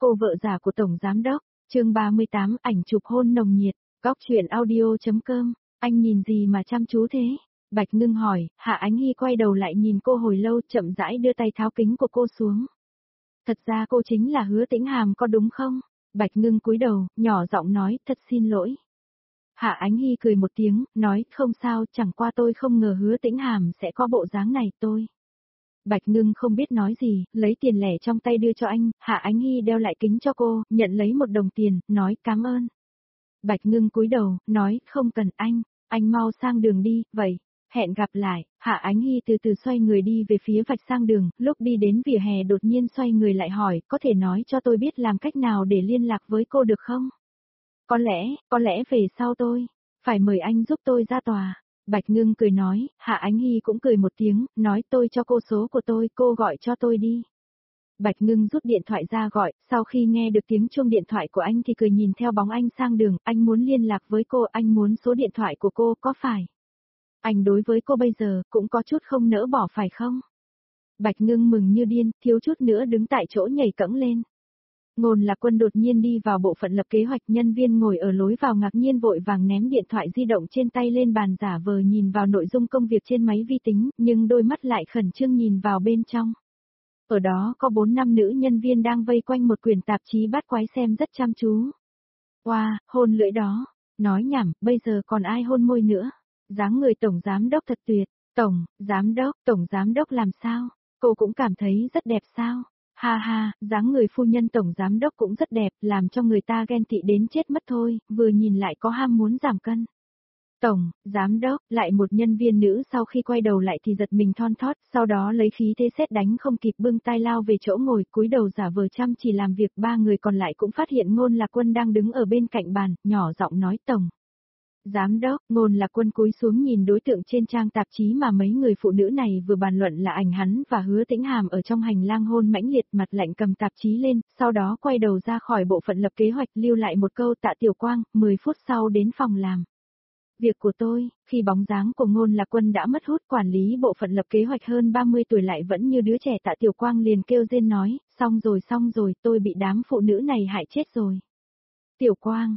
cô vợ già của Tổng Giám Đốc, chương 38 ảnh chụp hôn nồng nhiệt, góc chuyện audio.com, anh nhìn gì mà chăm chú thế? Bạch Ngưng hỏi, Hạ Ánh Hy quay đầu lại nhìn cô hồi lâu chậm rãi đưa tay tháo kính của cô xuống. Thật ra cô chính là Hứa Tĩnh Hàm có đúng không? Bạch Ngưng cúi đầu, nhỏ giọng nói, thật xin lỗi. Hạ Ánh Hy cười một tiếng, nói, không sao, chẳng qua tôi không ngờ Hứa Tĩnh Hàm sẽ có bộ dáng này tôi. Bạch Ngưng không biết nói gì, lấy tiền lẻ trong tay đưa cho anh, Hạ Ánh Hy đeo lại kính cho cô, nhận lấy 1 đồng tiền, nói cảm ơn. Bạch Ngưng cúi đầu, nói, không cần anh mau sang đường đi, vậy, hẹn gặp lại. Hạ Ánh Hy từ từ xoay người đi về phía vạch sang đường, lúc đi đến vỉa hè đột nhiên xoay người lại hỏi, có thể nói cho tôi biết làm cách nào để liên lạc với cô được không? Có lẽ về sau tôi, phải mời anh giúp tôi ra tòa. Bạch Ngưng cười nói, Hạ Ánh Hy cũng cười một tiếng, nói tôi cho cô số của tôi, cô gọi cho tôi đi. Bạch Ngưng rút điện thoại ra gọi, sau khi nghe được tiếng chuông điện thoại của anh thì cười nhìn theo bóng anh sang đường, anh muốn liên lạc với cô, anh muốn số điện thoại của cô, có phải? Anh đối với cô bây giờ cũng có chút không nỡ bỏ phải không? Bạch Ngưng mừng như điên, thiếu chút nữa đứng tại chỗ nhảy cẫng lên. Ngôn Lạc Quân đột nhiên đi vào bộ phận lập kế hoạch, nhân viên ngồi ở lối vào ngạc nhiên vội vàng ném điện thoại di động trên tay lên bàn giả vờ nhìn vào nội dung công việc trên máy vi tính, nhưng đôi mắt lại khẩn trương nhìn vào bên trong. Ở đó có 4-5 nữ nhân viên đang vây quanh một quyển tạp chí bát quái xem rất chăm chú. Wow, hôn lưỡi đó, nói nhảm, bây giờ còn ai hôn môi nữa? Dáng người Tổng Giám Đốc thật tuyệt, Tổng Giám Đốc làm sao? Cô cũng cảm thấy rất đẹp sao? Ha ha, dáng người phu nhân Tổng Giám Đốc cũng rất đẹp, làm cho người ta ghen tị đến chết mất thôi, vừa nhìn lại có ham muốn giảm cân. Tổng Giám Đốc, lại một nhân viên nữ sau khi quay đầu lại thì giật mình thon thót, sau đó lấy khí thế sét đánh không kịp bưng tay lao về chỗ ngồi, cúi đầu giả vờ chăm chỉ làm việc. 3 người còn lại cũng phát hiện Ngôn Lạc Quân đang đứng ở bên cạnh bàn, nhỏ giọng nói Tổng Giám Đốc. Ngôn Lạc Quân cúi xuống nhìn đối tượng trên trang tạp chí mà mấy người phụ nữ này vừa bàn luận là ảnh hắn và Hứa Tĩnh Hàm ở trong hành lang hôn mãnh liệt, mặt lạnh cầm tạp chí lên, sau đó quay đầu ra khỏi bộ phận lập kế hoạch, lưu lại một câu Tạ Tiểu Quang, 10 phút sau đến phòng làm việc của tôi. Khi bóng dáng của Ngôn Lạc Quân đã mất hút, quản lý bộ phận lập kế hoạch hơn 30 tuổi lại vẫn như đứa trẻ Tạ Tiểu Quang liền kêu rên nói, xong rồi, tôi bị đám phụ nữ này hại chết rồi. Tiểu Quang,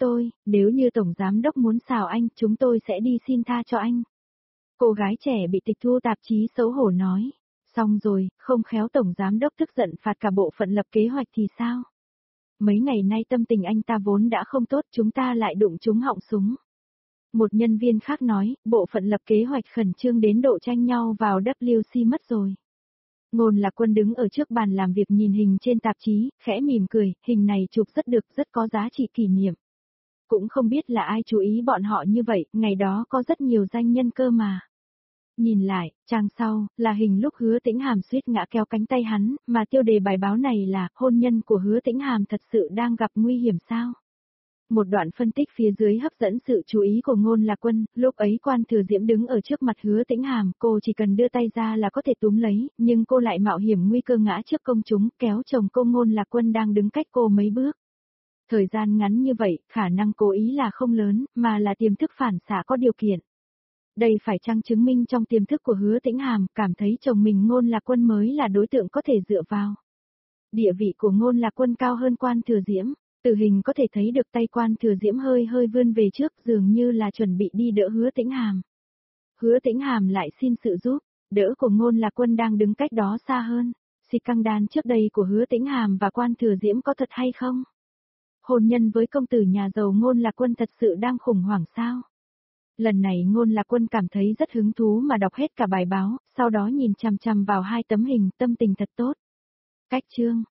nếu như Tổng Giám Đốc muốn xào anh, chúng tôi sẽ đi xin tha cho anh. Cô gái trẻ bị tịch thu tạp chí xấu hổ nói, xong rồi, không khéo Tổng Giám Đốc tức giận phạt cả bộ phận lập kế hoạch thì sao? Mấy ngày nay tâm tình anh ta vốn đã không tốt, chúng ta lại đụng trúng họng súng. Một nhân viên khác nói, bộ phận lập kế hoạch khẩn trương đến độ tranh nhau vào WC mất rồi. Ngôn Lạc Quân đứng ở trước bàn làm việc nhìn hình trên tạp chí, khẽ mỉm cười, hình này chụp rất được, rất có giá trị kỷ niệm. Cũng không biết là ai chú ý bọn họ như vậy, ngày đó có rất nhiều danh nhân cơ mà. Nhìn lại, trang sau, là hình lúc Hứa Tĩnh Hàm suýt ngã kéo cánh tay hắn, mà tiêu đề bài báo này là, hôn nhân của Hứa Tĩnh Hàm thật sự đang gặp nguy hiểm sao? Một đoạn phân tích phía dưới hấp dẫn sự chú ý của Ngôn Lạc Quân, lúc ấy Quan Thừa Diễm đứng ở trước mặt Hứa Tĩnh Hàm, cô chỉ cần đưa tay ra là có thể túm lấy, nhưng cô lại mạo hiểm nguy cơ ngã trước công chúng, kéo chồng cô. Ngôn Lạc Quân đang đứng cách cô mấy bước. Thời gian ngắn như vậy, khả năng cố ý là không lớn, mà là tiềm thức phản xạ có điều kiện. Đây phải chăng chứng minh trong tiềm thức của Hứa Tĩnh Hàm, cảm thấy chồng mình Ngôn Lạc Quân mới là đối tượng có thể dựa vào. Địa vị của Ngôn Lạc Quân cao hơn Quan Thừa Diễm. Từ hình có thể thấy được tay Quan Thừa Diễm hơi vươn về trước, dường như là chuẩn bị đi đỡ Hứa Tĩnh Hàm. Hứa Tĩnh Hàm lại xin sự giúp đỡ của Ngôn Lạc Quân đang đứng cách đó xa hơn. Scandal trước đây của Hứa Tĩnh Hàm và Quan Thừa Diễm có thật hay không? Hôn nhân với công tử nhà giàu Ngôn Lạc Quân thật sự đang khủng hoảng sao? Lần này Ngôn Lạc Quân cảm thấy rất hứng thú mà đọc hết cả bài báo, sau đó nhìn chằm chằm vào 2 tấm hình, tâm tình thật tốt. Cách chương